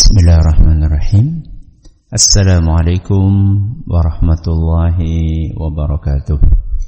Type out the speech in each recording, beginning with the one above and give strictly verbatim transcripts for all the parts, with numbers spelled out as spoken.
Bismillahirrahmanirrahim. Assalamualaikum warahmatullahi wabarakatuh.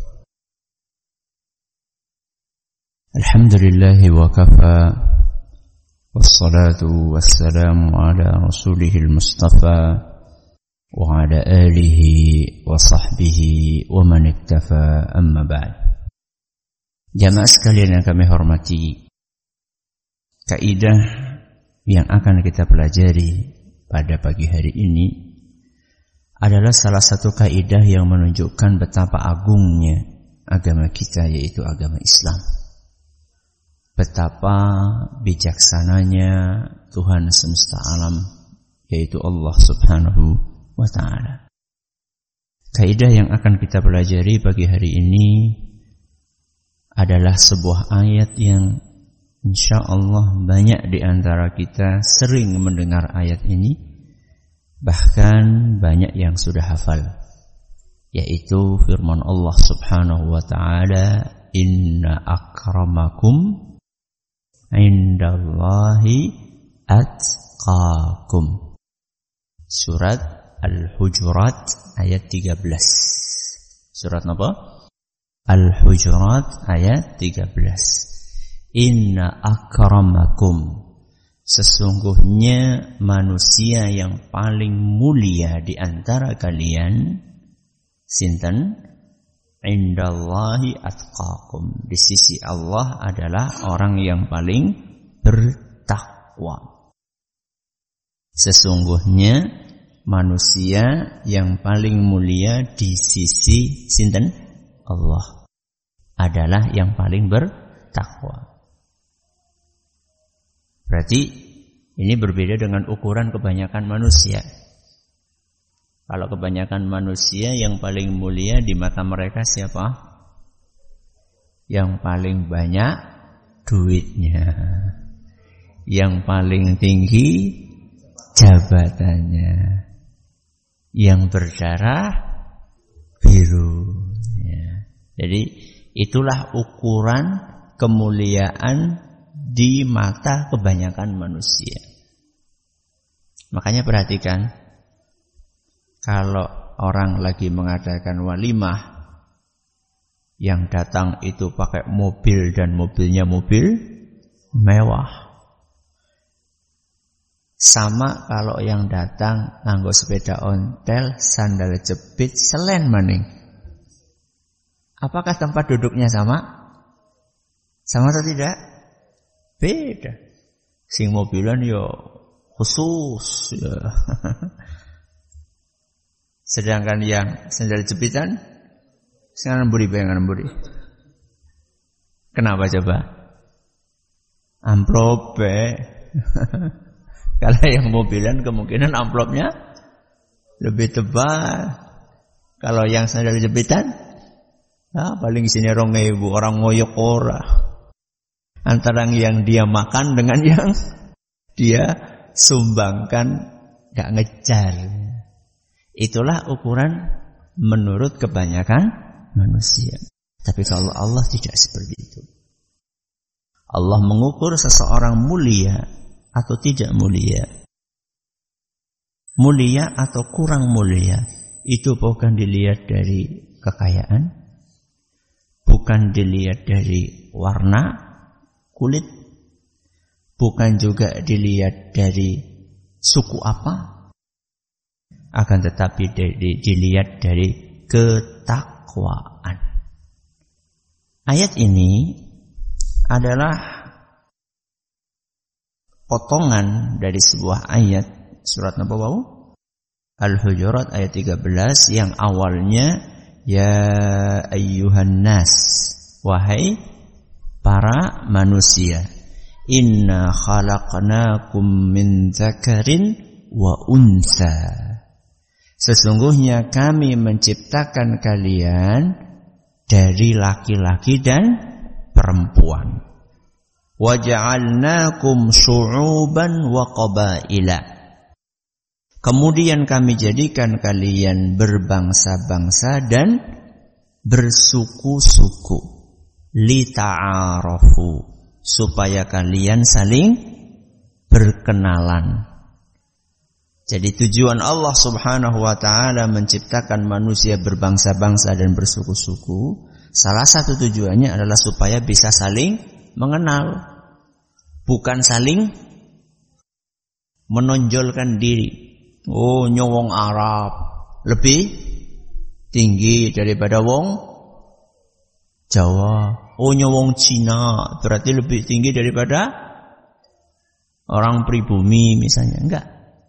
Alhamdulillahi wa kafa, wassalatu wassalamu ala rasulihil mustafa wa ala alihi wa sahbihi wa man iktafa, amma ba'd. Jamaah sekalian yang kami hormati, kaidah yang akan kita pelajari pada pagi hari ini adalah salah satu kaidah yang menunjukkan betapa agungnya agama kita, yaitu agama Islam. Betapa bijaksananya Tuhan semesta alam, yaitu Allah Subhanahu wa ta'ala. Kaidah yang akan kita pelajari pagi hari ini adalah sebuah ayat yang insya Allah banyak di antara kita sering mendengar ayat ini, bahkan banyak yang sudah hafal, yaitu firman Allah Subhanahu wa ta'ala, inna akramakum indallahi atqakum. Surat Al-Hujurat ayat tiga belas. Surat apa? Al-Hujurat ayat tiga belas. Inna akramakum, sesungguhnya manusia yang paling mulia di antara kalian, sinten? Indallahi atqakum, di sisi Allah adalah orang yang paling bertakwa. Sesungguhnya manusia yang paling mulia di sisi sinten? Allah adalah yang paling bertakwa. Berarti ini berbeda dengan ukuran kebanyakan manusia. Kalau kebanyakan manusia, yang paling mulia di mata mereka siapa? Yang paling banyak duitnya, yang paling tinggi jabatannya, yang berdarah biru. Ya. Jadi itulah ukuran kemuliaan di mata kebanyakan manusia. Makanya perhatikan, kalau orang lagi mengadakan walimah, yang datang itu pakai mobil dan mobilnya mobil mewah. Sama kalau yang datang nganggo sepeda ontel, sandal jepit, selen maning. Apakah tempat duduknya sama? Sama atau tidak? Beda. Sing mobilan yo khusus ya. Sedangkan yang sandal jepitan sekarang buri bayangan buri. Kenapa coba? Amplop. Kalau yang mobilan kemungkinan amplopnya lebih tebal. Kalau yang sandal jepitan, nah, paling sini rong ewu, orang ngoyok ora. Antara yang dia makan dengan yang dia sumbangkan, gak ngejar. Itulah ukuran menurut kebanyakan manusia. Tapi kalau Allah tidak seperti itu. Allah mengukur seseorang mulia atau tidak mulia, mulia atau kurang mulia, itu bukan dilihat dari kekayaan, bukan dilihat dari warna kulit, bukan juga dilihat dari suku apa, akan tetapi dilihat dari ketakwaan. Ayat ini adalah potongan dari sebuah ayat surat apa bau? Al-Hujurat ayat tiga belas yang awalnya ya ayyuhan nas, wahai para manusia, inna khalaqnakum min dzakarin wa unsa, sesungguhnya kami menciptakan kalian dari laki-laki dan perempuan. Wa ja'alnakum syu'uban wa qabaila, kemudian kami jadikan kalian berbangsa-bangsa dan bersuku-suku. Lita'arafu, supaya kalian saling berkenalan. Jadi tujuan Allah Subhanahu wa ta'ala menciptakan manusia berbangsa-bangsa dan bersuku-suku, salah satu tujuannya adalah supaya bisa saling mengenal, bukan saling menonjolkan diri. Oh, nyowong Arab lebih tinggi daripada wong Jawa. Oh, nyowong Cina berarti lebih tinggi daripada orang pribumi misalnya. Enggak.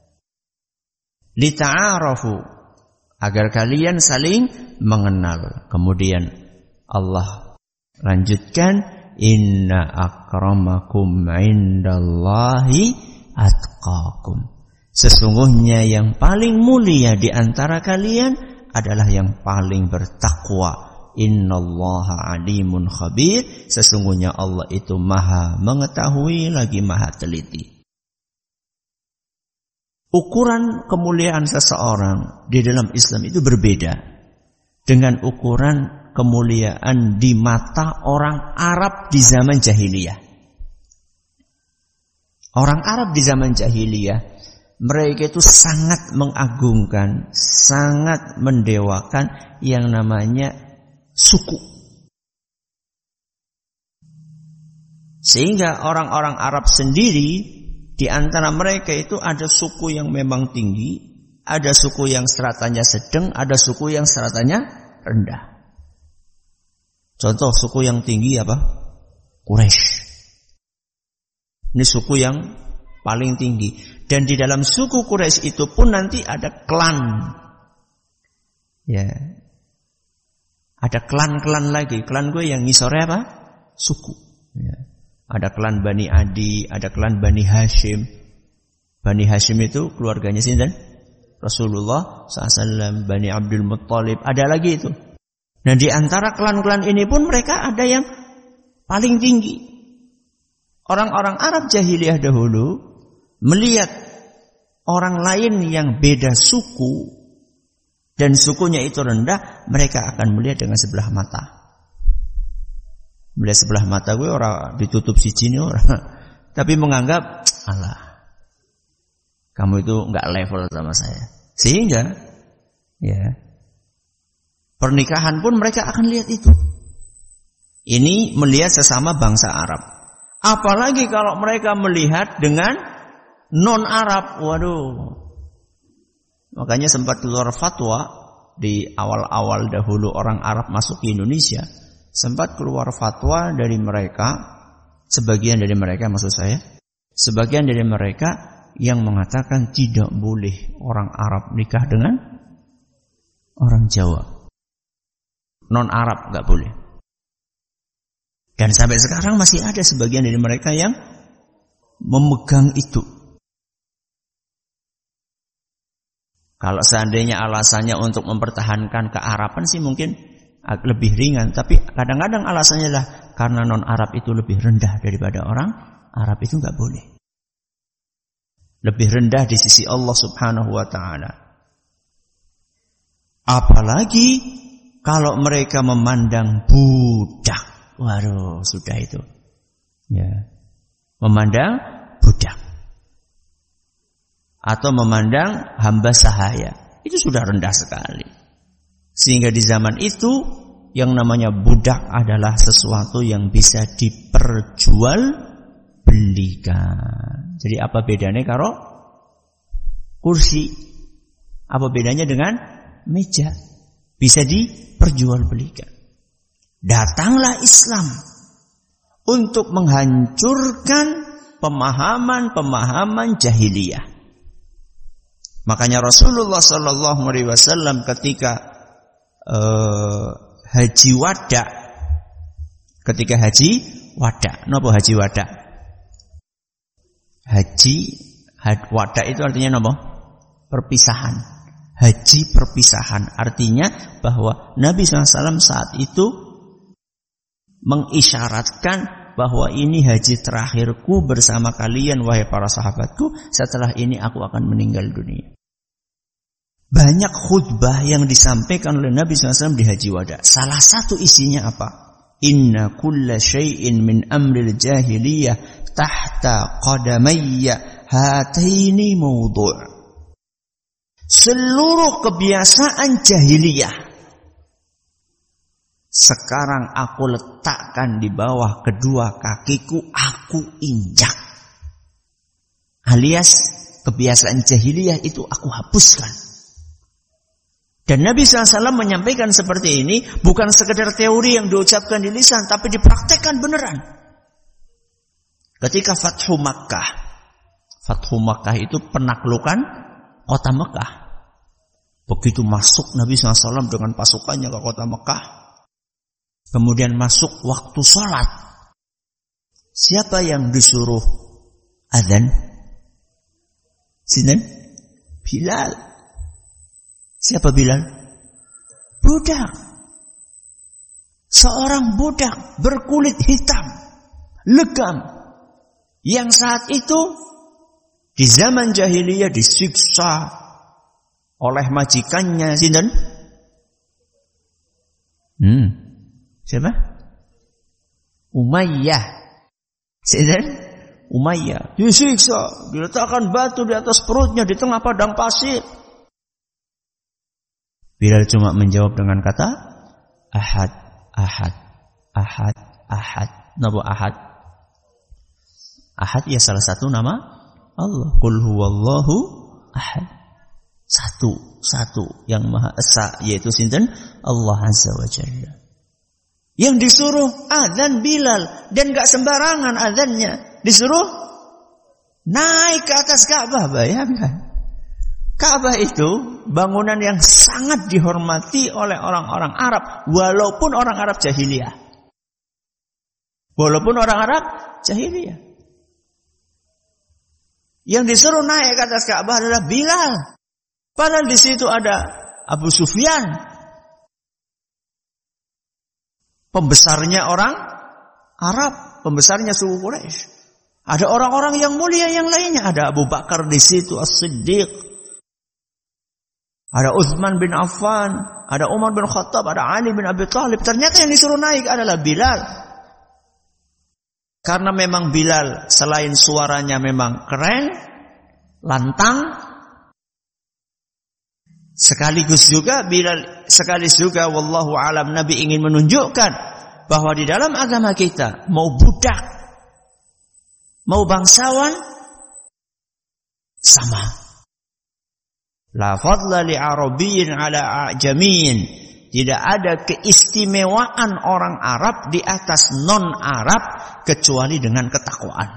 Lita'arafu, agar kalian saling mengenal. Kemudian Allah lanjutkan, inna akramakum indallahi atqakum. Sesungguhnya yang paling mulia di antara kalian adalah yang paling bertakwa. Innallaha alimun khabir. Sesungguhnya Allah itu maha mengetahui lagi maha teliti. Ukuran kemuliaan seseorang di dalam Islam itu berbeda dengan ukuran kemuliaan di mata orang Arab di zaman jahiliyah. Orang Arab di zaman jahiliyah, mereka itu sangat mengagungkan, sangat mendewakan yang namanya suku. Sehingga orang-orang Arab sendiri, di antara mereka itu ada suku yang memang tinggi, ada suku yang stratanya sedang, ada suku yang stratanya rendah. Contoh suku yang tinggi apa? Quraisy. Ini suku yang paling tinggi. Dan di dalam suku Quraisy itu pun nanti ada klan. Ya. Ada klan-klan lagi. Klan gue yang ngisore apa? Suku. Ya. Ada klan Bani Adi, ada klan Bani Hashim. Bani Hashim itu keluarganya sinten? Rasulullah shallallahu alaihi wasallam, Bani Abdul Muttalib, ada lagi itu. Nah, di antara klan-klan ini pun mereka ada yang paling tinggi. Orang-orang Arab jahiliyah dahulu melihat orang lain yang beda suku dan sukunya itu rendah, mereka akan melihat dengan sebelah mata. Melihat sebelah mata gue orang ditutup siji nih orang, tapi menganggap alah kamu itu nggak level sama saya. Sehingga ya pernikahan pun mereka akan lihat itu. Ini melihat sesama bangsa Arab. Apalagi kalau mereka melihat dengan non Arab, waduh. Makanya sempat keluar fatwa di awal-awal dahulu orang Arab masuk ke Indonesia. Sempat keluar fatwa dari mereka, sebagian dari mereka maksud saya, sebagian dari mereka yang mengatakan tidak boleh orang Arab nikah dengan orang Jawa. Non Arab gak boleh. Dan sampai sekarang masih ada sebagian dari mereka yang memegang itu. Kalau seandainya alasannya untuk mempertahankan kearaban sih mungkin lebih ringan, tapi kadang-kadang alasannya lah karena non-Arab itu lebih rendah daripada orang Arab, itu nggak boleh. Lebih rendah di sisi Allah Subhanahu wa ta'ala. Apalagi kalau mereka memandang budak. Waduh, sudah itu. Ya. Memandang budak. Atau memandang hamba sahaya. Itu sudah rendah sekali. Sehingga di zaman itu yang namanya budak adalah sesuatu yang bisa diperjualbelikan. Jadi apa bedanya karo kursi? Apa bedanya dengan meja? Bisa diperjualbelikan. Datanglah Islam untuk menghancurkan pemahaman-pemahaman jahiliyah. Makanya Rasulullah sallallahu alaihi wasallam ketika Uh, haji wada, ketika haji wada, napa haji wada? Haji had, wada itu artinya napa? Perpisahan. Haji perpisahan artinya bahwa Nabi shallallahu alaihi wasallam saat itu mengisyaratkan bahwa ini haji terakhirku bersama kalian wahai para sahabatku, setelah ini aku akan meninggal dunia. Banyak khutbah yang disampaikan oleh Nabi shallallahu alaihi wasallam di Haji Wada. Salah satu isinya apa? Inna kulla syai'in min amril jahiliyah tahta qadamayya hataini mawdu'. seluruh kebiasaan jahiliyah sekarang aku letakkan di bawah kedua kakiku, aku injak. Alias kebiasaan jahiliyah itu aku hapuskan. Dan Nabi shallallahu alaihi wasallam menyampaikan seperti ini bukan sekedar teori yang diucapkan di lisan, tapi dipraktekkan beneran. Ketika Fathu Makkah, Fathu Makkah itu penaklukan kota Mekah. Begitu masuk Nabi shallallahu alaihi wasallam dengan pasukannya ke kota Mekah, kemudian masuk waktu sholat. Siapa yang disuruh adzan? Sinten? Bilal. Siapa Bilal? Budak. Seorang budak berkulit hitam, legam, yang saat itu di zaman jahiliyah disiksa oleh majikannya. Sinten? Hmm. Siapa? Umayyah. Sinten? Umayyah. Disiksa, diletakkan batu di atas perutnya di tengah padang pasir. Bilal cuma menjawab dengan kata Ahad, Ahad, Ahad, Ahad. Nama Ahad? Ahad ya salah satu nama Allah. Qul huwallahu ahad. Satu, satu yang Maha Esa, yaitu sinten? Allah Azza wa Jalla. Yang disuruh azan Bilal, dan gak sembarangan azannya. Disuruh naik ke atas Ka'bah. Bayangkan, Ka'bah itu bangunan yang sangat dihormati oleh orang-orang Arab, walaupun orang Arab jahiliyah. Walaupun orang Arab jahiliyah. Yang disuruh naik ke atas Ka'bah adalah Bilal. Padahal di situ ada Abu Sufyan, pembesarnya orang Arab, pembesarnya suku Quraisy. Ada orang-orang yang mulia yang lainnya. Ada Abu Bakar di situ, As-Siddiq. Ada Utsman bin Affan. Ada Umar bin Khattab. Ada Ali bin Abi Thalib. Ternyata yang disuruh naik adalah Bilal. Karena memang Bilal selain suaranya memang keren, lantang, sekaligus juga Bilal, sekaligus juga wallahu alam Nabi ingin menunjukkan bahwa di dalam agama kita mau budak, mau bangsawan, sama. La fadla li arabiyyin ala a'jamiyyin. Tidak ada keistimewaan orang Arab di atas non-Arab kecuali dengan ketakwaan.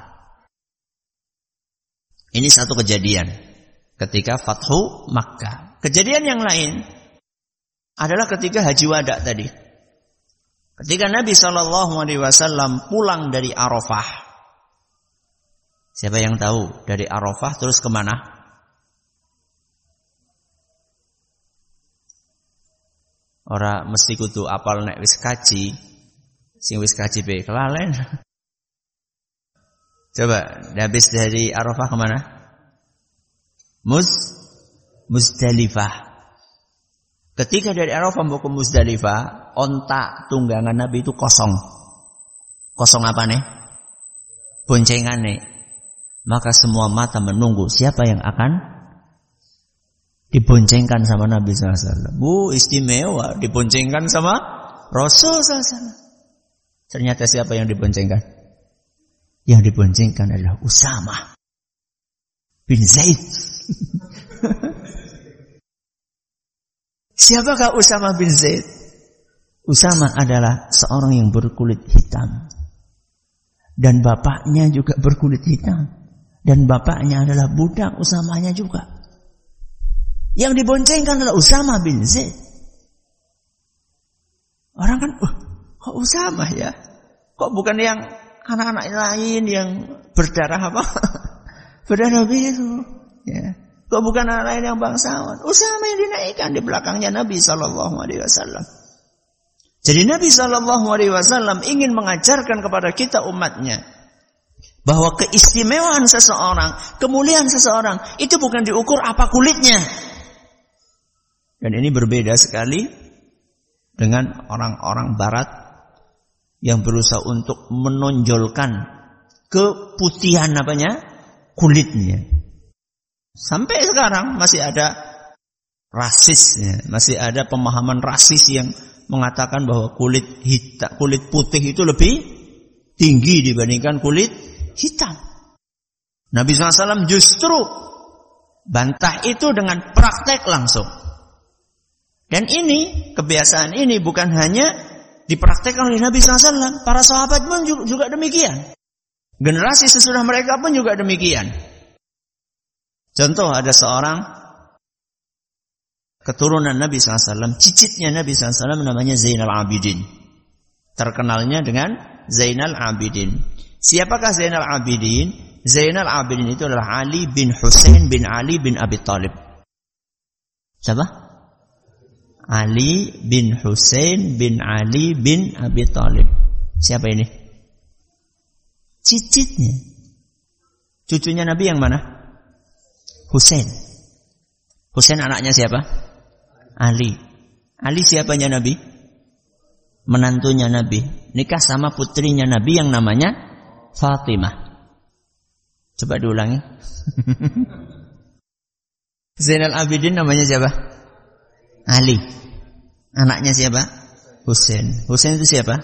Ini satu kejadian ketika Fathu Makkah. Kejadian yang lain adalah ketika Haji Wada tadi. Ketika Nabi shallallahu alaihi wasallam pulang dari Arafah. Siapa yang tahu dari Arafah terus kemana? Ora mesti kudu apal nek wis kaji. Sing wis kaji pe kelalen. Coba, habis dari Arafah kemana? Mus Muzdalifah. Ketika dari Arafah mau ke Muzdalifah, onta tunggangan Nabi itu kosong. Kosong apa nih? Boncengan nih. Maka semua mata menunggu siapa yang akan diboncengkan sama Nabi sallallahu alaihi wasallam. Bu, istimewa diboncengkan sama Rasul sallallahu alaihi wasallam. Ternyata siapa yang diboncengkan? Yang diboncengkan adalah Usamah bin Zaid. Siapakah Usamah bin Zaid? Usamah adalah seorang yang berkulit hitam. Dan bapaknya juga berkulit hitam. Dan bapaknya adalah budak, Usamahnya juga. Yang diboncengkan adalah Usamah bin Zaid. Orang kan, uh, kok Usamah ya? Kok bukan yang anak-anak lain yang berdarah apa? Berdarah biru. Ya. Kok bukan anak lain yang bangsawan? Usamah yang dinaikkan di belakangnya Nabi Sallallahu Alaihi Wasallam. Jadi Nabi Sallallahu Alaihi Wasallam ingin mengajarkan kepada kita umatnya bahwa keistimewaan seseorang, kemuliaan seseorang itu bukan diukur apa kulitnya. Dan ini berbeda sekali dengan orang-orang barat yang berusaha untuk menonjolkan keputihan apanya? Kulitnya. Sampai sekarang masih ada rasis, ya. Masih ada pemahaman rasis yang mengatakan bahwa kulit hitam, kulit putih itu lebih tinggi dibandingkan kulit hitam. Nabi shallallahu alaihi wasallam justru bantah itu dengan praktek langsung. Dan ini, kebiasaan ini bukan hanya dipraktekkan oleh Nabi shallallahu alaihi wasallam, para sahabat pun juga demikian. Generasi sesudah mereka pun juga demikian. Contoh, ada seorang keturunan Nabi shallallahu alaihi wasallam, cicitnya Nabi shallallahu alaihi wasallam namanya Zainal Abidin. Terkenalnya dengan Zainal Abidin. Siapakah Zainal Abidin? Zainal Abidin itu adalah Ali bin Husain bin Ali bin Abi Thalib. Siapa? Ali bin Husain bin Ali bin Abi Thalib. Siapa ini? Cicitnya. Cucunya Nabi yang mana? Husain. Husain anaknya siapa? Ali. Ali siapanya Nabi? Menantunya Nabi. Nikah sama putrinya Nabi yang namanya Fatimah. Coba diulangi. Zainal Abidin namanya siapa? Ali. Anaknya siapa? Husain. Husain itu siapa?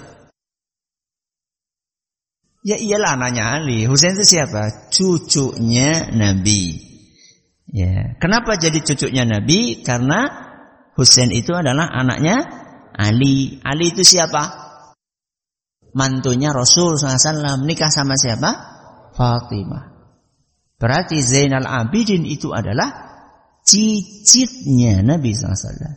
Ya iyalah anaknya Ali. Husain itu siapa? Cucunya Nabi. Ya. Kenapa jadi cucunya Nabi? Karena Husain itu adalah anaknya Ali. Ali itu siapa? Mantunya Rasul shallallahu alaihi wasallam. Nikah sama siapa? Fatimah. Berarti Zainal Abidin itu adalah cicitnya Nabi shallallahu alaihi wasallam.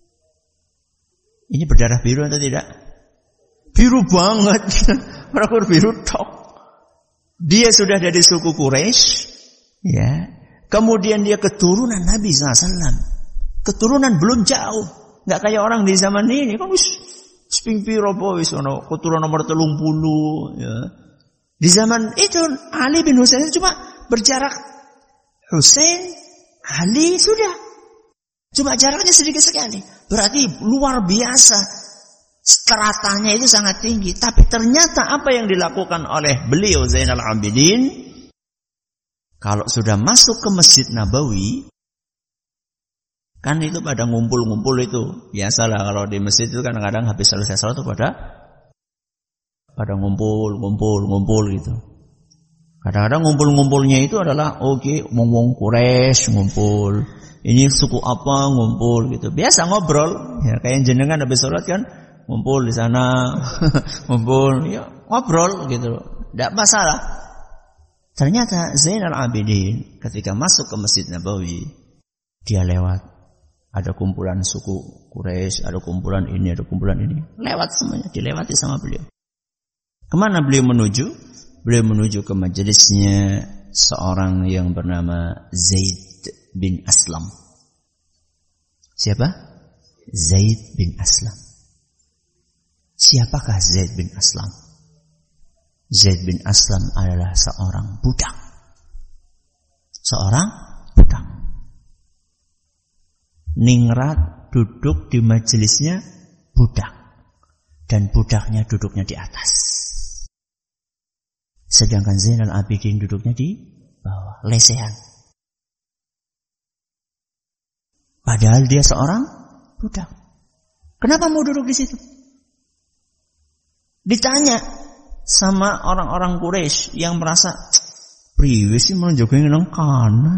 Ini berdarah biru atau tidak? Biru banget. Orang biru tok. Dia sudah dari suku Quraisy, ya. Kemudian dia keturunan Nabi shallallahu alaihi wasallam. Keturunan belum jauh, nggak kayak orang di zaman ini kan wis sping piro wis ono keturunan nomor telung puluh. Ya. Di zaman itu Ali bin Husain itu cuma berjarak Husain, Ali sudah, cuma jaraknya sedikit sekali. Berarti luar biasa, stratanya itu sangat tinggi. Tapi ternyata apa yang dilakukan oleh beliau Zainal Abidin, kalau sudah masuk ke Masjid Nabawi, kan itu pada ngumpul-ngumpul itu. Biasalah kalau di masjid itu kadang-kadang habis selesai salat itu pada pada ngumpul, ngumpul, ngumpul gitu. Kadang-kadang ngumpul-ngumpulnya itu adalah oke, okay, ngomong Quraisy ngumpul. Ini suku apa ngumpul gitu. Biasa ngobrol, ya kayak jenengan habis salat kan ngumpul di sana, ngumpul, ya ngobrol gitu. Enggak masalah. Ternyata Zainal Abidin ketika masuk ke Masjid Nabawi, dia lewat. Ada kumpulan suku Quraisy, ada kumpulan ini, ada kumpulan ini. Lewat semuanya, dilewati sama beliau. Kemana beliau menuju? Beliau menuju ke majelisnya seorang yang bernama Zaid bin Aslam. Siapa? Zaid bin Aslam. Siapakah Zaid bin Aslam? Zaid bin Aslam adalah seorang budak. Seorang budak. Ningrat duduk di majelisnya budak. Dan budaknya duduknya di atas. Sedangkan Zainal Abidin duduknya di bawah. Lesehan. Padahal dia seorang budak. Kenapa mau duduk di situ? Ditanya sama orang-orang Quraisy yang merasa priwe sih menunjukkan nang kana.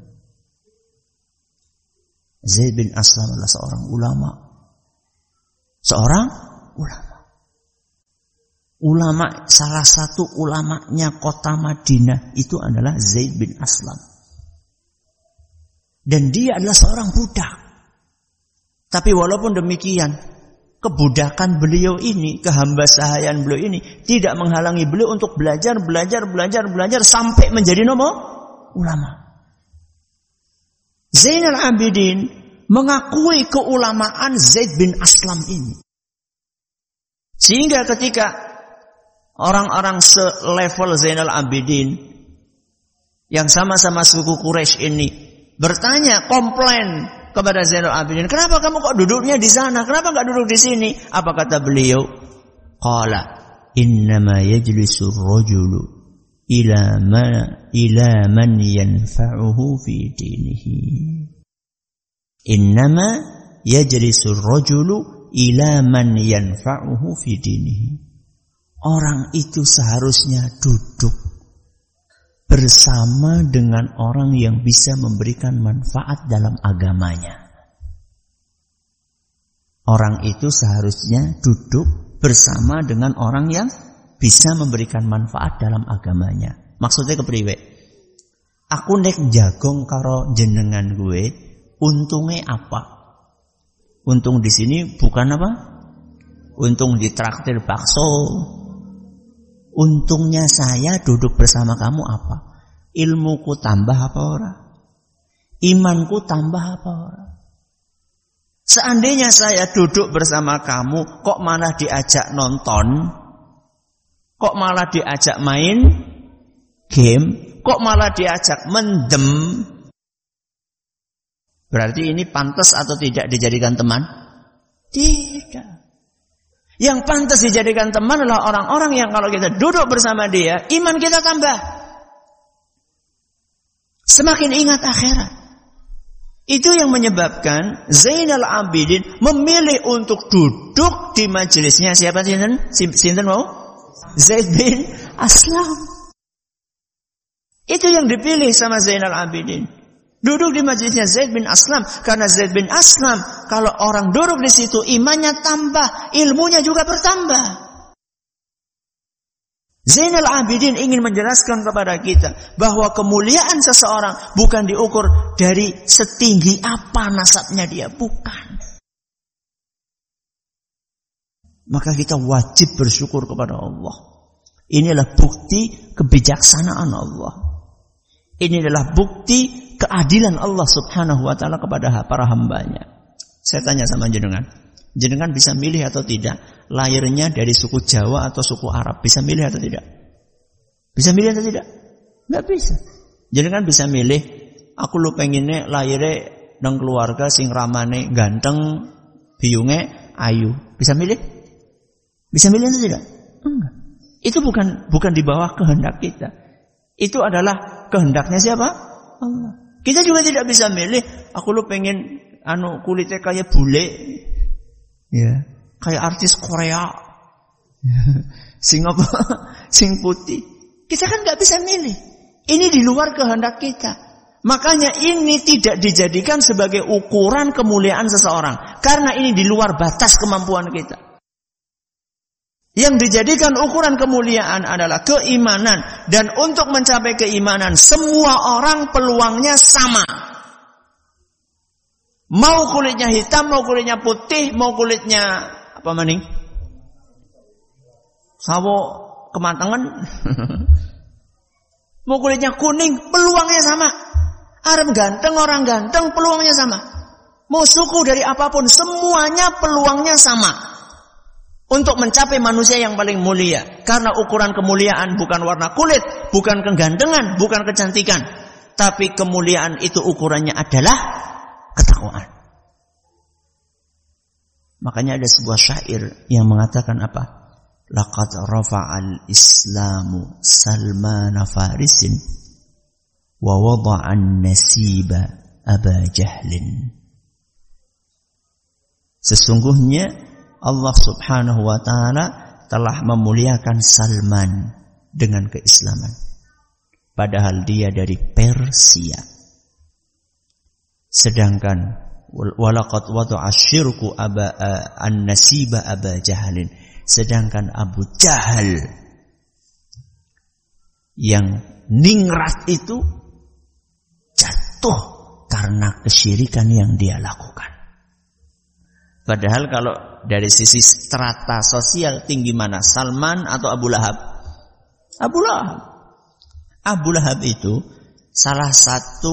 Zaid bin Aslam adalah seorang ulama. Seorang ulama. Ulama, salah satu ulamanya kota Madinah itu adalah Zaid bin Aslam. Dan dia adalah seorang budak. Tapi walaupun demikian, kebudakan beliau ini, kehambasahayaan beliau ini tidak menghalangi beliau untuk belajar, belajar, belajar, belajar sampai menjadi nomor ulama. Zainal Abidin mengakui keulamaan Zaid bin Aslam ini. Sehingga ketika orang-orang selevel Zainal Abidin yang sama-sama suku Quraisy ini bertanya, komplain kepada Zainal Abidin, kenapa kamu kok duduknya di sana? Kenapa enggak duduk di sini? Apa kata beliau? Qala innama yajlisu ar-rajulu ila ma ila man yanfa'uhu fi dinihi. Innama yajlisul rajulu ila man yanfa'uhu fi dinihi. Orang itu seharusnya duduk bersama dengan orang yang bisa memberikan manfaat dalam agamanya. Orang itu seharusnya duduk bersama dengan orang yang bisa memberikan manfaat dalam agamanya. Maksudnya kepriwe? Aku nek jagong karo jenengan gue, untungnya apa? Untung di sini bukan apa? Untung ditraktir bakso. Untungnya saya duduk bersama kamu apa? Ilmuku tambah apa ora? Imanku tambah apa ora? Seandainya saya duduk bersama kamu, kok malah diajak nonton? Kok malah diajak main game? Kok malah diajak mendem? Berarti ini pantas atau tidak dijadikan teman? Tidak. Yang pantas dijadikan teman adalah orang-orang yang kalau kita duduk bersama dia, iman kita tambah. Semakin ingat akhirat. Itu yang menyebabkan Zainal Abidin memilih untuk duduk di majelisnya siapa sinten? Sinten mau? Zaid bin Aslam. Itu yang dipilih sama Zainal Abidin. Duduk di majelisnya Zaid bin Aslam. Karena Zaid bin Aslam, kalau orang duduk di situ, imannya tambah, ilmunya juga bertambah. Zainal Abidin ingin menjelaskan kepada kita bahwa kemuliaan seseorang bukan diukur dari setinggi apa nasabnya dia. Bukan. Maka kita wajib bersyukur kepada Allah. Inilah bukti kebijaksanaan Allah. Ini adalah bukti keadilan Allah subhanahu wa ta'ala kepada para hambanya. Saya tanya sama jenengan, jenengan bisa milih atau tidak lahirnya dari suku Jawa atau suku Arab? Bisa milih atau tidak? Bisa milih atau tidak? Nggak bisa. Jenengan bisa milih, aku lu pengennya lahirnya nang keluarga sing ramane ganteng, biyunge ayu. Bisa milih? Bisa milih atau tidak? Enggak. Itu bukan bukan di bawah kehendak kita. Itu adalah kehendaknya siapa? Allah. Kita juga tidak bisa milih, aku lu pengen anu kulitnya kayak bule, ya, kayak artis Korea, sing apa, sing putih. Kita kan nggak bisa milih. Ini di luar kehendak kita. Makanya ini tidak dijadikan sebagai ukuran kemuliaan seseorang, karena ini di luar batas kemampuan kita. Yang dijadikan ukuran kemuliaan adalah keimanan. Dan untuk mencapai keimanan, semua orang peluangnya sama. Mau kulitnya hitam, mau kulitnya putih, mau kulitnya apa maning? Sawo kematangan. Mau kulitnya kuning, peluangnya sama. Arep ganteng, orang ganteng, peluangnya sama. Mau suku dari apapun, semuanya peluangnya sama. Untuk mencapai manusia yang paling mulia. Karena ukuran kemuliaan bukan warna kulit, bukan kegantengan, bukan kecantikan. Tapi kemuliaan itu ukurannya adalah ketakwaan. Makanya ada sebuah syair yang mengatakan apa? Laqad rafa'al islamu salmana farisin wa wada'an nasiba aba jahlin. Sesungguhnya Allah subhanahu wa ta'ala telah memuliakan Salman dengan keislaman. Padahal dia dari Persia. Sedangkan walaqad wada'a syirku aba an-nasiba aba jahlin. Sedangkan Abu Jahal yang ningrat itu jatuh karena kesyirikan yang dia lakukan. Padahal kalau dari sisi strata sosial tinggi mana? Salman atau Abu Lahab? Abu Lahab. Abu Lahab itu salah satu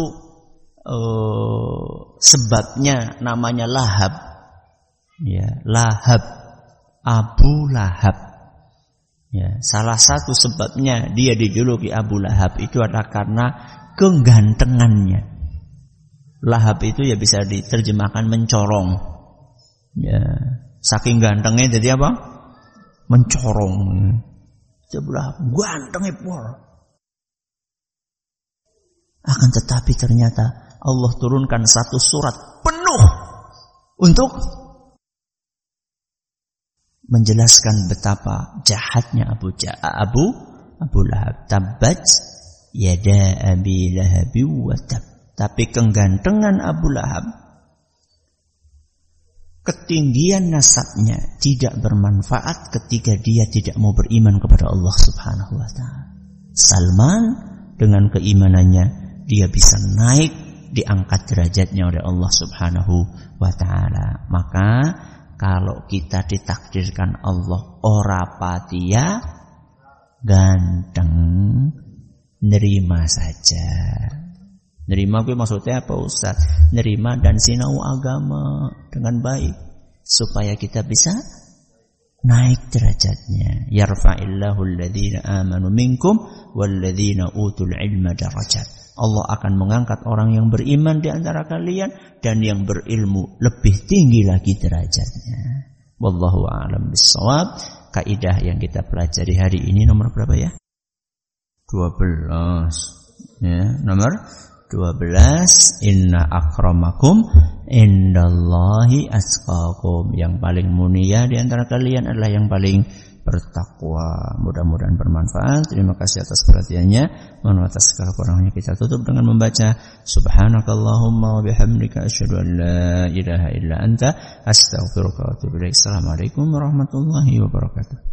uh, sebabnya namanya Lahab. Ya, Lahab. Abu Lahab. Ya, salah satu sebabnya dia dijuluki Abu Lahab itu adalah karena kegantengannya. Lahab itu ya bisa diterjemahkan mencorong. Ya, saking gantengnya jadi apa? Mencorong. Sebelah gantengnya pol. Akan tetapi ternyata Allah turunkan satu surat penuh jauh untuk menjelaskan betapa jahatnya Abu Ja- Abu Abu Lahab. Tabbat yada Abi Lahab wa tab. Tapi kegantengan Abu Lahab, ketinggian nasabnya tidak bermanfaat ketika dia tidak mau beriman kepada Allah Subhanahu wa taala. Salman dengan keimanannya dia bisa naik, diangkat derajatnya oleh Allah Subhanahu wa taala. Maka kalau kita ditakdirkan Allah ora patia ganteng, nerima saja. Nerima gue maksudnya apa Ustaz? Nerima dan sinau agama dengan baik supaya kita bisa naik derajatnya. Yarfa'illahu alladhina amanu minkum walladhina utul ilma darajat. Allah akan mengangkat orang yang beriman di antara kalian dan yang berilmu lebih tinggi lagi derajatnya. Wallahu a'lam bissawab. Kaidah yang kita pelajari hari ini nomor berapa ya? dua belas. Ya, nomor dua belas. Inna akramakum indallahi atqakum. Yang paling mulia di antara kalian adalah yang paling bertakwa. Mudah-mudahan bermanfaat. Terima kasih atas perhatiannya. Mohon atas segala kurangnya kita tutup dengan membaca subhanakallahumma wa bihamdika asyhadu an la ilaha illa anta astaghfiruka wa atubu ilaik. Assalamualaikum warahmatullahi wabarakatuh.